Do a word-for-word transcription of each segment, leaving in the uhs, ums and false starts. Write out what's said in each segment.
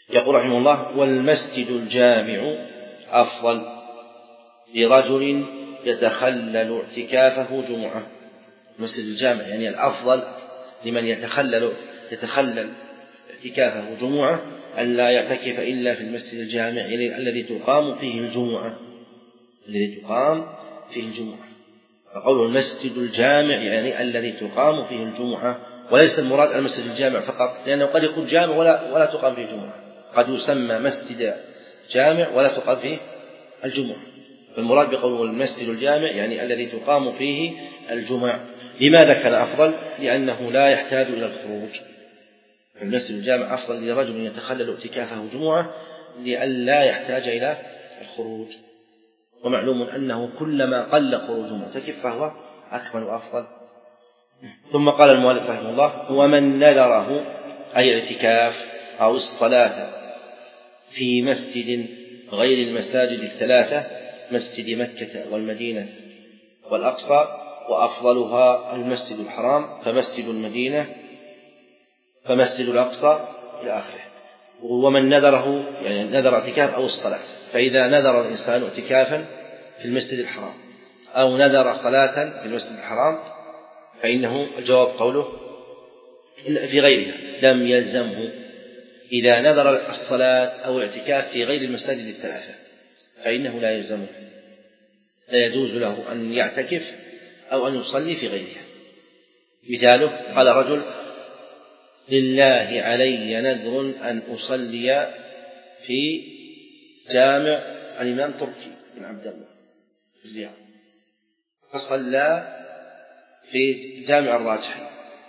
يقول رحمه الله: والمسجد الجامع أفضل لرجل يتخلل اعتكافه جمعة. المسجد الجامع يعني الأفضل لمن يتخلل يتخلل اعتكافه جمعة أن لا يعتكف إلا في المسجد الجامع، يعني الذي تقام فيه الجمعة الذي تقام فيه الجمعة فقوله المسجد الجامع يعني الذي تقام فيه الجمعة، وليس المراد المسجد الجامع فقط، لأنه قد يكون جامع ولا, ولا تقام فيه الجمعة، قد يسمى مسجد جامع ولا تقام فيه الجمعة. فالمراد بقوله المسجد الجامع يعني الذي تقام فيه الجمعة. لماذا كان أفضل؟ لأنه لا يحتاج إلى الخروج. المسجد الجامع أفضل لرجل يتخلل اعتكافه جمعة لئلا يحتاج إلى الخروج، ومعلوم أنه كلما قل خروج المعتكف فهو أكمل وأفضل. ثم قال المؤلف رحمه الله: ومن نذره أي الاعتكاف أو الصلاة في مسجد غير المساجد الثلاثة، مسجد مكة والمدينة والأقصى، وأفضلها المسجد الحرام، فمسجد المدينة فمسجد الأقصى إلى آخره. ومن نذره يعني نذر اعتكاف أو الصلاة، فإذا نذر الإنسان اعتكافا في المسجد الحرام أو نذر صلاة في المسجد الحرام فإنه الجواب قوله في غيرها لم يلزمه. إذا نذر الصلاة أو الاعتكاف في غير المساجد الثلاثة فإنه لا يلزمه، لا يجوز له أن يعتكف أو أن يصلي في غيرها. مثاله: قال رجل: لله علي نذر أن أصلي في جامع الإمام تركي بن عبد الله في الرياض، فصلى في جامع الراجحي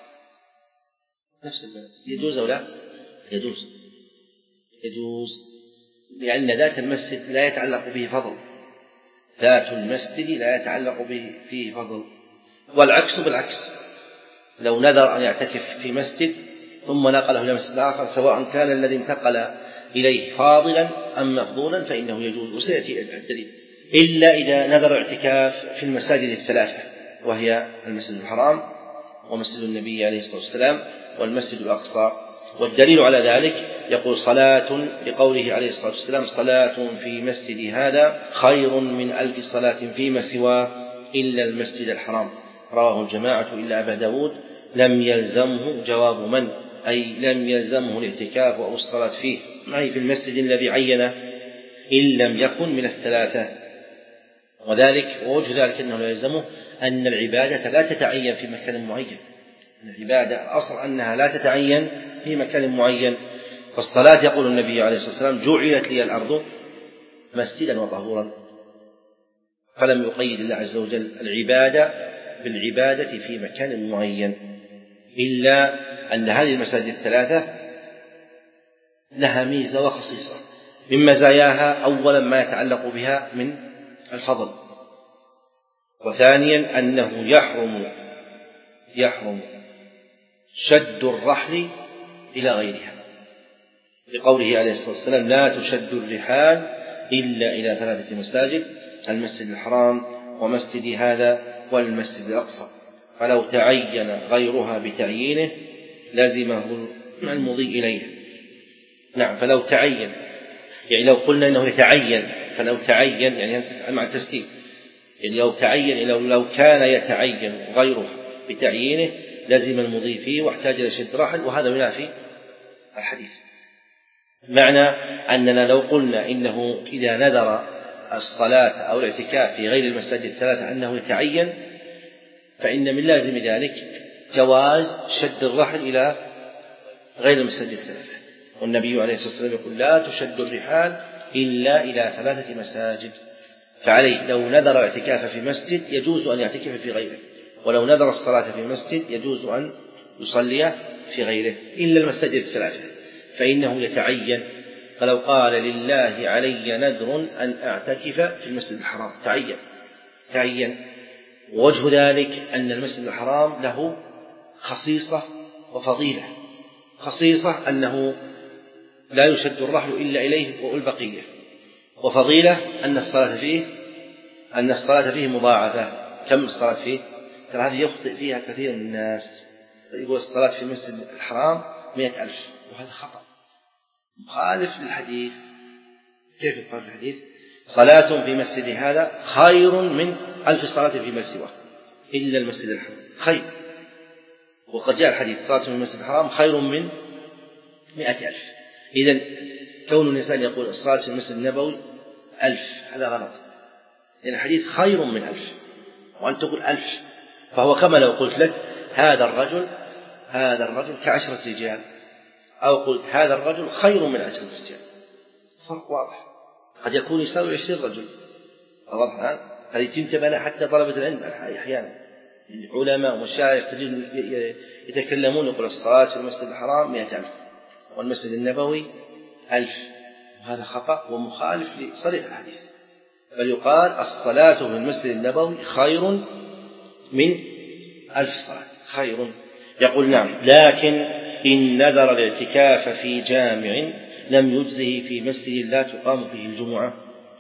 نفس البلد، يجوز أو لا؟ يجوز يجوز لأن ذات المسجد لا يتعلق به فضل، ذات المسجد لا يتعلق به فيه فضل. والعكس بالعكس، لو نذر أن يعتكف في مسجد ثم نقله إلى مسجد آخر سواء كان الذي انتقل إليه فاضلا أم مفضولا فإنه يجوز، وسيأتي الدليل، إلا إذا نذر اعتكاف في المساجد الثلاثة وهي المسجد الحرام ومسجد النبي عليه الصلاة والسلام والمسجد الأقصى. والدليل على ذلك يقول: صلاة لقوله عليه الصلاة والسلام: صلاة في مسجد هذا خير من ألف صلاة فيما سواه إلا المسجد الحرام، رواه الجماعة إلا أبا داود. لم يلزمه جواب من، أي لم يلزمه الاعتكاف أو الصلاة فيه، أي في المسجد الذي عينه إن لم يكن من الثلاثة. وذلك ووجه ذلك أنه لا يلزمه أن العبادة لا تتعين في مكان معين، العبادة أصل أنها لا تتعين في مكان معين. فالصلاة يقول النبي عليه الصلاة والسلام: جعلت لي الأرض مسجدا وطهورا، فلم يقيد الله عز وجل العبادة بالعبادة في مكان معين، إلا أن هذه المساجد الثلاثة لها ميزة وخصيصة. من مزاياها أولا ما يتعلق بها من الفضل، وثانيا أنه يحرم يحرم شد الرحل إلى غيرها، بقوله عليه الصلاة والسلام: لا تشد الرحال إلا إلى ثلاثة مساجد: المسجد الحرام ومسجد هذا والمسجد الأقصى. فلو تعين غيرها بتعيينه لزمه المضي إليه. نعم، فلو تعين يعني لو قلنا إنه يتعين، فلو تعين يعني مع التسكين، يعني لو تعين لو, لو كان يتعين غيرها بتعيينه لزم المضي فيه واحتاج إلى شد رحل، وهذا ينافي الحديث. معنى أننا لو قلنا إنه إذا نذر الصلاة أو الاعتكاف في غير المساجد الثلاثة أنه يتعين، فإن من لازم ذلك جواز شد الرحل إلى غير المساجد الثلاثة. والنبي عليه الصلاة والسلام يقول: لا تشد الرحال إلا إلى ثلاثة مساجد. فعليه لو نذر اعتكاف في مسجد يجوز أن يعتكف في غيره، ولو نذر الصلاة في مسجد يجوز أن يصلي في غيره إلا المساجد الثلاثة، فإنه يتعين. فلو قال: لله علي نذر أن أعتكف في المسجد الحرام، تعين تعين ووجه ذلك أن المسجد الحرام له خصيصة وفضيلة. خصيصة أنه لا يشد الرحل إلا إليه والبقية، وفضيلة أن الصلاة فيه أن الصلاة فيه مضاعفة. كم الصلاة فيه؟ ترى هذه يخطئ فيها كثير من الناس، يقول الصلاة في المسجد الحرام مئة ألف، وهذا خطأ مخالف للحديث. كيف يقال في الحديث؟ صلاة في مسجد هذا خير من ألف صلاة فيما سواه إلا المسجد الحرام، خير. وقد جاء الحديث صلاة في المسجد الحرام خير من مئة ألف. إذن كون الإنسان يقول الصلاة في المسجد النبوي ألف هذا غلط، لأن الحديث خير من ألف، وأن تقول ألف فهو كما لو قلت لك هذا الرجل هذا الرجل كعشرة رجال، أو قلت هذا الرجل خير من عشرة رجال. فرق واضح، قد يكون يساوي عشرين رجل. واضح الآن؟ هذه تنتبه لها حتى طلبة العلم أحيانا، العلماء والمشايخ تجد يتكلمون يقول الصلاة في المسجد الحرام مئة ألف والمسجد النبوي ألف، وهذا خطأ ومخالف لصريح الحديث. بل يقال الصلاة في المسجد النبوي خير من ألف صلاة، خير. يقول نعم، لكن إن نذر الاعتكاف في جامع لم يجزه في مسجد لا تقام فيه الجمعة.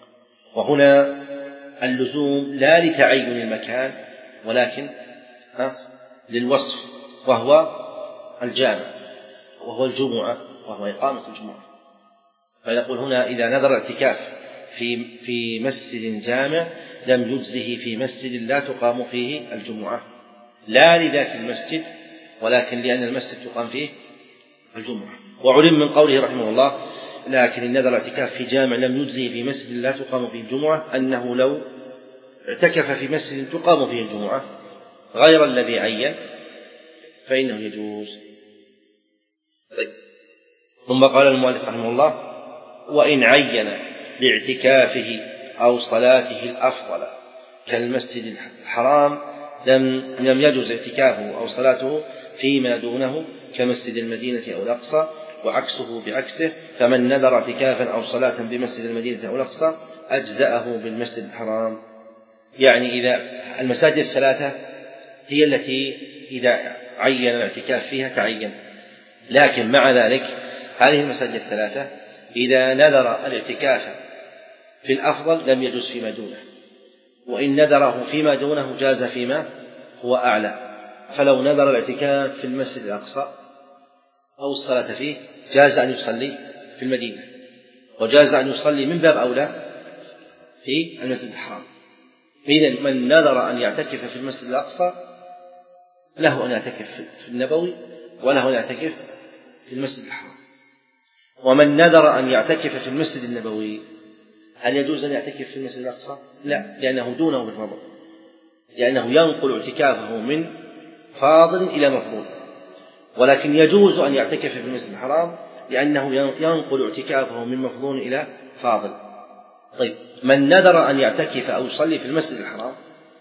وهنا اللزوم لا لتعين المكان ولكن للوصف، وهو الجامع وهو الجمعة وهو إقامة الجمعة. فنقول هنا إذا نذر الاعتكاف في في مسجد جامع لم يجزه في مسجد لا تقام فيه الجمعة، لا لذات المسجد ولكن لأن المسجد تقام فيه الجمعة. وعلم من قوله رحمه الله لكن إن نذر الاعتكاف في جامع لم يجزه في مسجد لا تقام فيه الجمعة أنه لو اعتكف في مسجد تقام فيه الجمعة غير الذي عين فإنه يجوز. طيب. ثم قال المؤلف رحمه الله وإن عين لاعتكافه أو صلاته الأفضل كالمسجد الحرام لم لم يجوز اعتكافه أو صلاته فيما دونه كمسجد المدينة أو الأقصى، وعكسه بعكسه، فمن نذر اعتكافا أو صلاة بمسجد المدينة أو الأقصى أجزأه بالمسجد الحرام. يعني إذا المساجد الثلاثة هي التي إذا عين الاعتكاف فيها تعين، لكن مع ذلك هذه المساجد الثلاثة إذا نذر الاعتكاف في الأفضل لم يجوز فيما دونه، وإن نذره فيما دونه جاز فيما هو أعلى. فلو نذر الاعتكاف في المسجد الأقصى أو الصلاة فيه جاز أن يصلي في المدينة، وجاز أن يصلي من باب أولى في المسجد الحرام. إذن من نذر أن يعتكف في المسجد الأقصى له أن يعتكف في النبوي وله أن يعتكف في المسجد الحرام. ومن نذر أن يعتكف في المسجد النبوي هل يجوز أن يعتكف في المسجد الأقصى؟ لا، لأنه دونه بالفضل، لأنه ينقل اعتكافه من فاضل إلى مفضول. ولكن يجوز أن يعتكف في المسجد الحرام لأنه ينقل اعتكافه من مفضول إلى فاضل. طيب، من نذر أن يعتكف أو يصلي في المسجد الحرام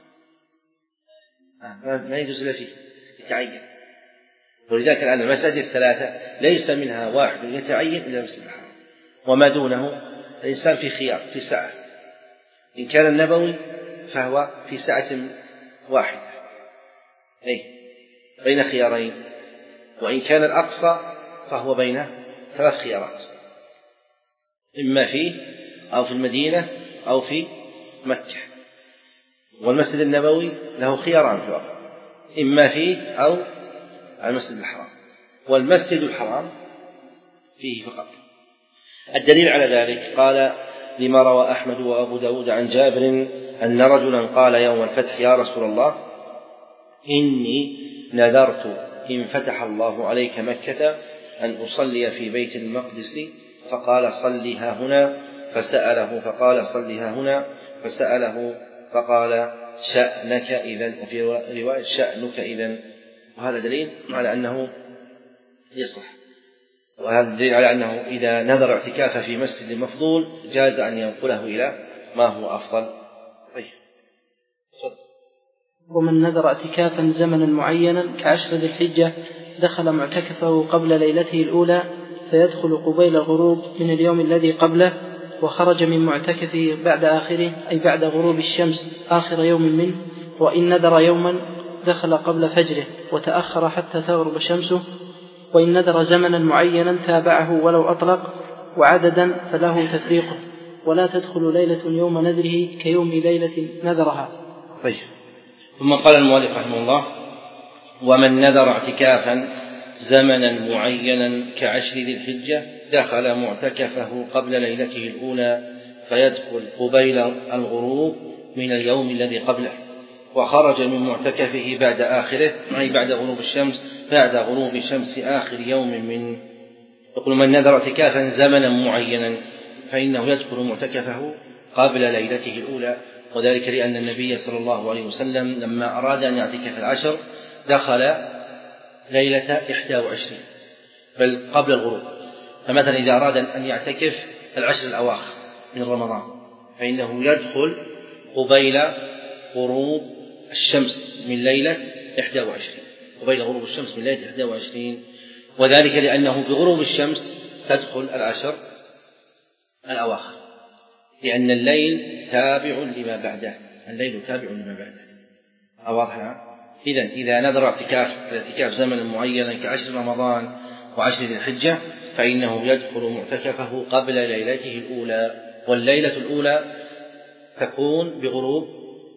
ما يجوز له فيه يتعين. ولذلك الآن المساجد الثلاثة ليس منها واحد يتعين إلا المسجد الحرام، وما دونه الإنسان في خيار في ساعة. إن كان النبوي فهو في ساعة واحدة أي بين خيارين، وإن كان الأقصى فهو بين ثلاث خيارات، إما فيه أو في المدينة أو في مكة. والمسجد النبوي له خياران في الواقع، إما فيه أو المسجد الحرام، والمسجد الحرام فيه فقط. الدليل على ذلك قال لما روى أحمد وأبو داود عن جابر أن رجلا قال يوم الفتح يا رسول الله إني نذرت إن فتح الله عليك مكة أن أصلي في بيت المقدس، فقال صلها هنا، فسأله فقال صلها هنا، فسأله فقال شأنك إذن، وفي رواية شأنك إذن. وهذا دليل على أنه يصلح، وهذا دليل على أنه إذا نذر اعتكافه في مسجد مفضول جاز أن ينقله إلى ما هو أفضل. طيب. ومن نذر اعتكافا زمنا معينا كعشر ذي الحجة دخل معتكفه قبل ليلته الأولى فيدخل قبيل الغروب من اليوم الذي قبله، وخرج من معتكفه بعد آخره أي بعد غروب الشمس آخر يوم منه. وإن نذر يوما دخل قبل فجره وتأخر حتى تغرب شمسه. وإن نذر زمنا معينا تابعه ولو أطلق، وعددا فله تفريقه، ولا تدخل ليلة يوم نذره كيوم ليلة نذرها. طيب. ثم قال المؤلف رحمه الله ومن نذر اعتكافا زمنا معينا كعشر ذي الحجة دخل معتكفه قبل ليلته الأولى فيدخل قبيل الغروب من اليوم الذي قبله، وخرج من معتكفه بعد آخره، أي بعد غروب الشمس، بعد غروب شمس آخر يوم من. يقول: من نذر اعتكافا زمنا معينا فإنه يدخل معتكفه قبل ليلته الأولى، وذلك لأن النبي صلى الله عليه وسلم لما أراد أن يعتكف العشر دخل ليلة إحدى وعشرين بل قبل الغروب. فمثلا إذا أراد أن يعتكف العشر الأواخر من رمضان فإنه يدخل قبيل غروب الشمس من ليلة إحدى وعشرين قبيل غروب الشمس من ليلة إحدى وعشرين، وذلك لأنه بغروب الشمس تدخل العشر الأواخر، لأن الليل تابع لما بعده، الليل تابع لما بعده. أواضح؟ إذن إذا نذر اعتكاف الاعتكاف زمن معين كعشر رمضان وعشر ذي الحجة فإنه يدخل معتكفه قبل ليلته الأولى، والليلة الأولى تكون بغروب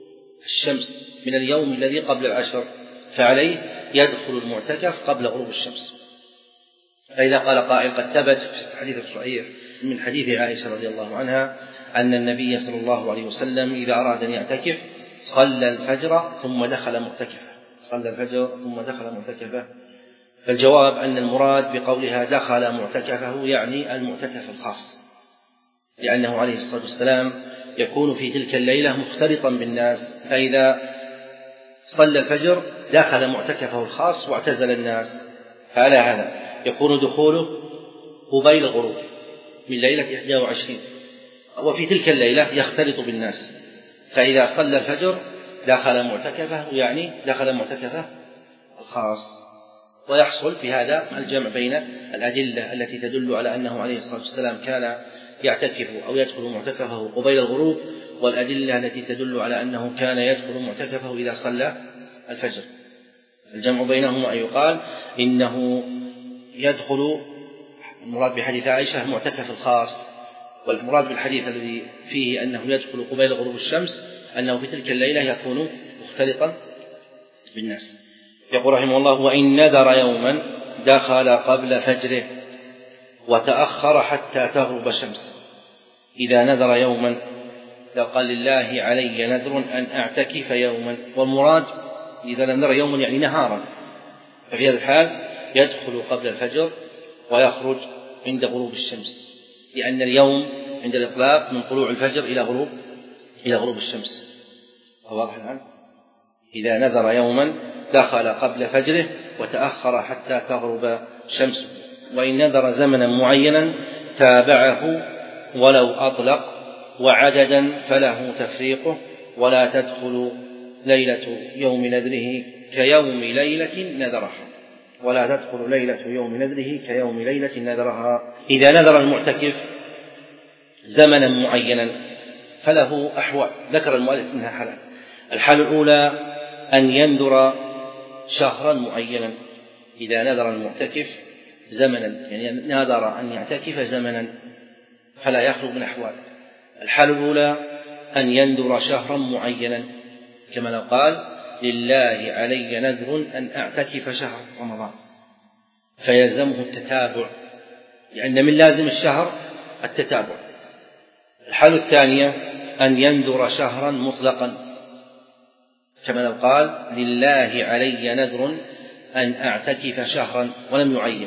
الشمس من اليوم الذي قبل العشر، فعليه يدخل المعتكف قبل غروب الشمس. فإذا قال قائل: قد ثبت في الحديث الصحيح من حديث عائشة رضي الله عنها أن النبي صلى الله عليه وسلم إذا أراد أن يعتكف صلى الفجر ثم دخل معتكفه صلى الفجر ثم دخل معتكفه فالجواب أن المراد بقولها دخل معتكفه يعني المعتكف الخاص، لأنه عليه الصلاة والسلام يكون في تلك الليلة مختلطا بالناس، فإذا صلى الفجر دخل معتكفه الخاص واعتزل الناس، فعلى هذا يكون دخوله قبيل الغروب من ليلة إحدى وعشرين، وفي تلك الليلة يختلط بالناس، فإذا صلى الفجر دخل معتكفه يعني دخل معتكفه الخاص. ويحصل في هذا الجمع بين الأدلة التي تدل على أنه عليه الصلاة والسلام كان يعتكف أو يدخل معتكفه قبيل الغروب، والأدلة التي تدل على أنه كان يدخل معتكفه إذا صلى الفجر. الجمع بينهما أن يقال إنه يدخل، المراد بحديث عائشة معتكف الخاص، والمراد بالحديث الذي فيه أنه يدخل قبيل غروب الشمس أنه في تلك الليلة يكون مختلطا بالناس. يقول رحمه الله: وإن نذر يوما دخل قبل فجره وتأخر حتى تغرب الشمس. إذا نذر يوما لو قال: لله علي نذر أن أعتكف يوما، والمراد إذا لم نذر يوما يعني نهارا، ففي هذا الحال يدخل قبل الفجر ويخرج عند غروب الشمس، لأن اليوم عند الإطلاق من طلوع الفجر إلى غروب إلى غروب الشمس. واضح الآن؟ إذا نذر يوما دخل قبل فجره وتأخر حتى تغرب الشمس. وإن نذر زمنا معينا تابعه ولو أطلق، وعددا فله تفريقه، ولا تدخل ليلة يوم نذره كيوم ليلة نذرها ولا تدخل ليلة يوم نذره كيوم ليلة نذرها. إذا نذر المعتكف زمنا معينا فله أحوال، ذكر المؤلف منها حالات. الحالة الأولى أن ينذر شهرا معينا. إذا نذر المعتكف زمنا يعني نذر أن يعتكف زمنا فلا يخلو من أحوال. الحالة الأولى أن ينذر شهرا معينا، كما لو قال: لله علي نذر أن أعتكف شهر رمضان، فيلزمه التتابع، لأن من لازم الشهر التتابع. الحالة الثانية أن ينذر شهرا مطلقا، كما لو قال: لله علي نذر أن أعتكف شهرا ولم يعين،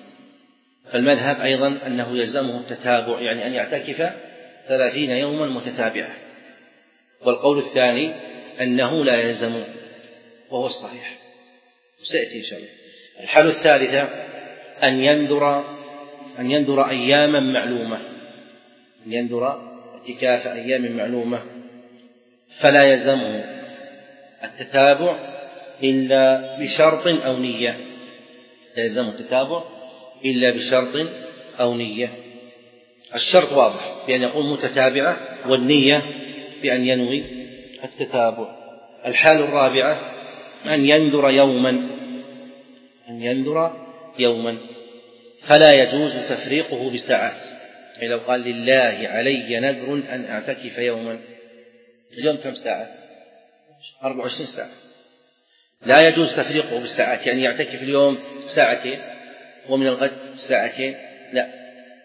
فالمذهب أيضا أنه يلزمه التتابع، يعني أن يعتكف ثلاثين يوما متتابعة. والقول الثاني أنه لا يلزم، وهو الصحيح، وسيأتي إن شاء الله. الحالة الثالثة أن ينذر أن ينذر أياما معلومة، أن ينذر اعتكاف أيام معلومة، فلا يلزمه التتابع إلا بشرط أو نية، لا يلزمه التتابع إلا بشرط أو نية. الشرط واضح بأن يقول متتابعة، والنية بأن ينوي التتابع. الحالة الرابعة أن ينذر يوما أن ينذر يوما فلا يجوز تفريقه بساعات، يعني لو قال: لله علي نذر أن أعتكف يوما، اليوم كم ساعة؟ أربع وعشرين ساعة، لا يجوز تفريقه بالساعات، يعني يعتكف اليوم ساعتين ومن الغد ساعتين، لا،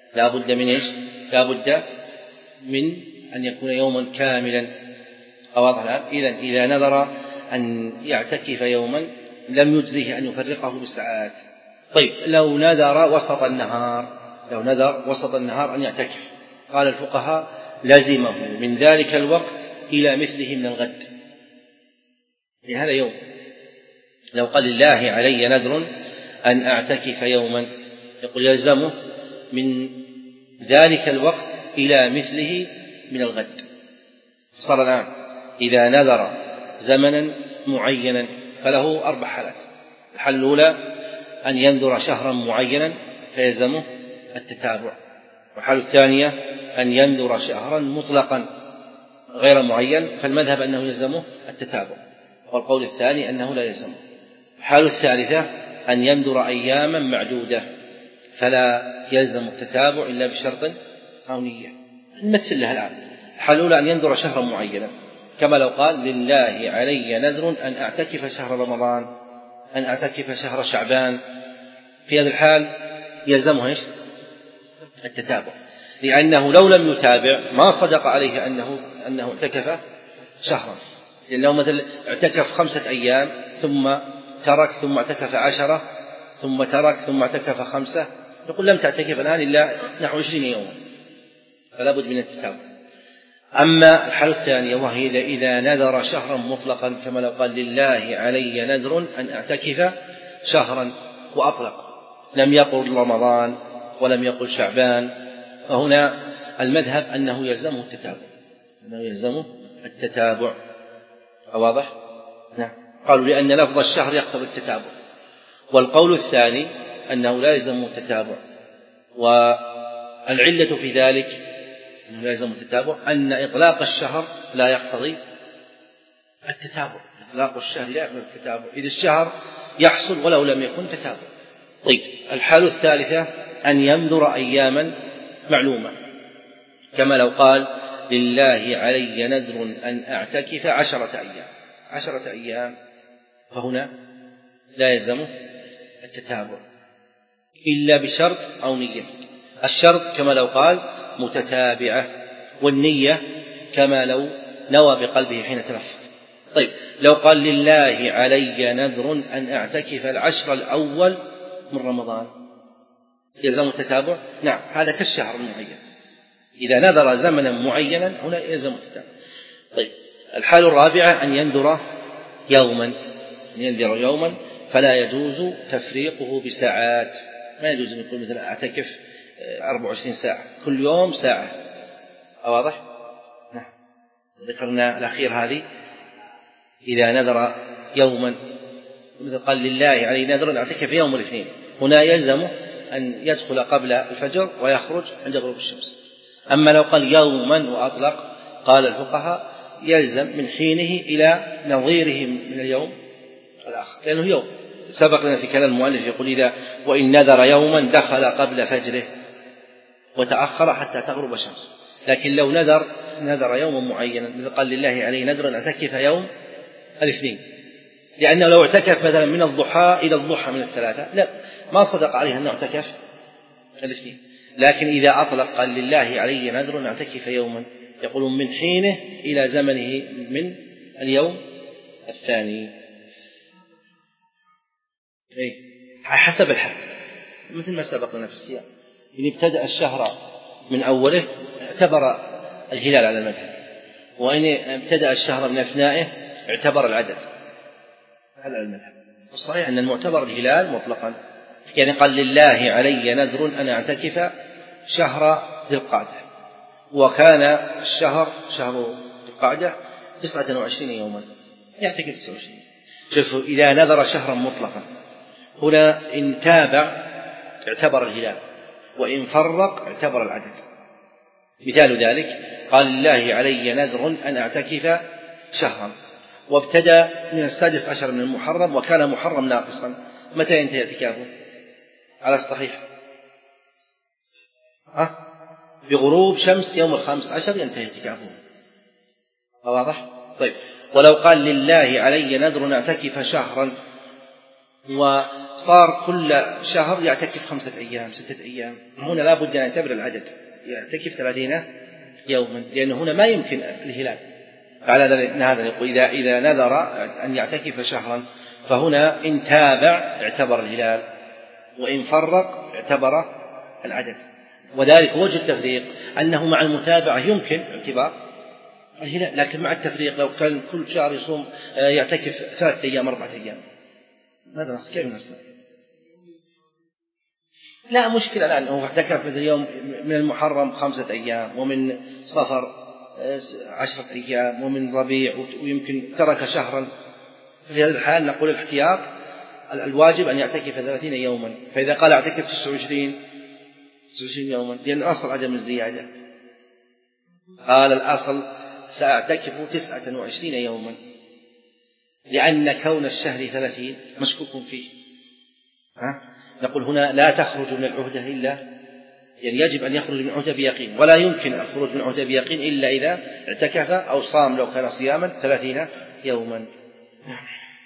لا بد من إيش؟ لا بد من أن يكون يوما كاملا. واضح الآن؟ إذن إذا نذر أن يعتكف يوما لم يجزه أن يفرقه بساعات. طيب لو نذر وسط النهار، لو نذر وسط النهار أن يعتكف، قال الفقهاء لزمه من ذلك الوقت إلى مثله من الغد، لهذا يوم. لو قال لله علي نذر أن أعتكف يوما، يقول يلزمه من ذلك الوقت إلى مثله من الغد. صار الآن إذا نذر زمنا معينا فله أربع حالات. الحالة الأولى أن ينذر شهرا معينا فيلزمه التتابع، والحالة الثانية أن ينذر شهرا مطلقا غير معين فالمذهب أنه يلزمه التتابع، والقول الثاني أنه لا يلزمه. الحالة الثالثة أن ينذر أياما معدودة فلا يلزم التتابع إلا بشرط أو نية. نمثل لها الآن. الحالة الأولى أن ينذر شهرا معينا، كما لو قال لله علي نذر أن أعتكف شهر رمضان، أن أعتكف شهر شعبان. في هذا الحال يلزمه إيش؟ التتابع، لأنه لو لم يتابع ما صدق عليه أنه أنه اعتكف شهرا. لأنه مثلا اعتكف خمسة أيام ثم ترك ثم اعتكف عشرة ثم ترك ثم اعتكف خمسة، نقول لم تعتكف الآن إلا نحو عشرين يوما، فلا بد من التتابع. أما الحالة الثانية وهي إذا نذر شهرا مطلقا، كما لو قال لله علي نذر أن أعتكف شهرا وأطلق، لم يقل رمضان ولم يقل شعبان، فهنا المذهب أنه يلزمه التتابع، أنه يلزمه التتابع. واضح؟ نعم. قالوا لأن لفظ الشهر يقتضي التتابع. والقول الثاني أنه لا يلزمه التتابع، والعلة في ذلك أنه لا يلزمه التتابع أن إطلاق الشهر لا يقتضي التتابع. إطلاق الشهر لا يقتضي التتابع، إذ الشهر يحصل ولو لم يكن تتابع. طيب الحالة الثالثة أن ينذر أياما معلومة، كما لو قال لله علي نذر أن أعتكف عشرة أيام عشرة أيام فهنا لا يلزمه التتابع إلا بشرط أو نية. الشرط كما لو قال متتابعة، والنية كما لو نوى بقلبه حين تنفذ. طيب لو قال لله علي نذر أن أعتكف العشر الأول من رمضان يلزم التتابع؟ نعم، هذا كالشهر المعين، إذا نذر زمنا معينا هنا يلزم التتابع. طيب الحالة الرابعة أن ينذر يوما، أن ينذر يوما فلا يجوز تفريقه بساعات، ما يجوز أن يقول مثلا أعتكف أربع وعشرين ساعة، كل يوم ساعة. واضح؟ نعم. ذكرنا الأخير هذه إذا نذر يوما، مثل قال لله علي نذر أن أعتكف يوم الاثنين، هنا يلزمه أن يدخل قبل الفجر ويخرج عند غروب الشمس. أما لو قال يوما وأطلق قال الفقهاء يلزم من حينه إلى نظيره من اليوم الآخر، لأنه يوم. سبق لنا في كلام المؤلف يقول إذا وإن نذر يوما دخل قبل فجره وتأخر حتى تغرب الشمس. لكن لو نذر نذر يوما معينا، مثل قال لله عليه نذر أن أعتكف يوم الاثنين، لأنه لو اعتكف مثلا من الضحى إلى الضحى من الثلاثة لا ما صدق عليه أنه اعتكف الاثنين. لكن إذا أطلق قال لله علي نذر أن أعتكف يوما، يقول من حينه إلى زمنه من اليوم الثاني، إيه؟ حسب الحال، مثل ما سبق لنا في السياق. إن ابتدأ الشهر من أوله اعتبر الهلال على المذهب، وإن ابتدأ الشهر من أثنائه اعتبر العدد على المذهب. الصحيح أن المعتبر الهلال مطلقا، يعني قال لله علي نذر أن أعتكف شهر ذي القعدة، وكان الشهر شهر ذي القعدة تسعة وعشرين يوما، يعتكف تسعة وعشرين. شوفوا إذا نذر شهرا مطلقا هنا إن تابع اعتبر الهلال، وإن فرق اعتبر العدد. مثال ذلك قال لله علي نذر أن أعتكف شهرا، وابتدأ من السادس عشر من المحرم وكان محرم ناقصا، متى ينتهي اعتكافه؟ على الصحيح ها؟ بغروب شمس يوم الخامس عشر ينتهي اعتكافه. واضح؟ طيب ولو قال لله علي نذر أن أعتكف شهرا وصار كل شهر يعتكف خمسة أيام ستة أيام، هنا لا بد أن يعتبر العدد، يعتكف ثلاثين يوما، لأنه هنا ما يمكن الهلال. على هذا يقول إذا إذا نذر أن يعتكف شهرا فهنا إن تابع اعتبر الهلال، وإن فرق اعتبر العدد. وذلك وجه التفريق أنه مع المتابعة يمكن اعتبار الهلال، لكن مع التفريق لو كان كل شهر يصوم يعتكف ثلاثة أيام أربعة أيام هذا نص كيف نصنع؟ لا مشكلة الآن هو اعتكف مثل اليوم من المحرم خمسة أيام، ومن صفر عشرة أيام، ومن ربيع، ويمكن ترك شهرا. في هذا الحال نقول الاحتياط الواجب أن يعتكف ثلاثين يوما. فإذا قال اعتكف تسعة وعشرين يوما لأن الأصل عدم الزيادة، قال الأصل سأعتكف تسعة وعشرين يوما، لأن كون الشهر ثلاثين مشكوك فيه. ها؟ نقول هنا لا تخرج من العهدة إلا، يعني يجب أن يخرج من العهدة بيقين، ولا يمكن الخروج من العهدة بيقين إلا إذا اعتكف أو صام لو كان صياما ثلاثين يوما.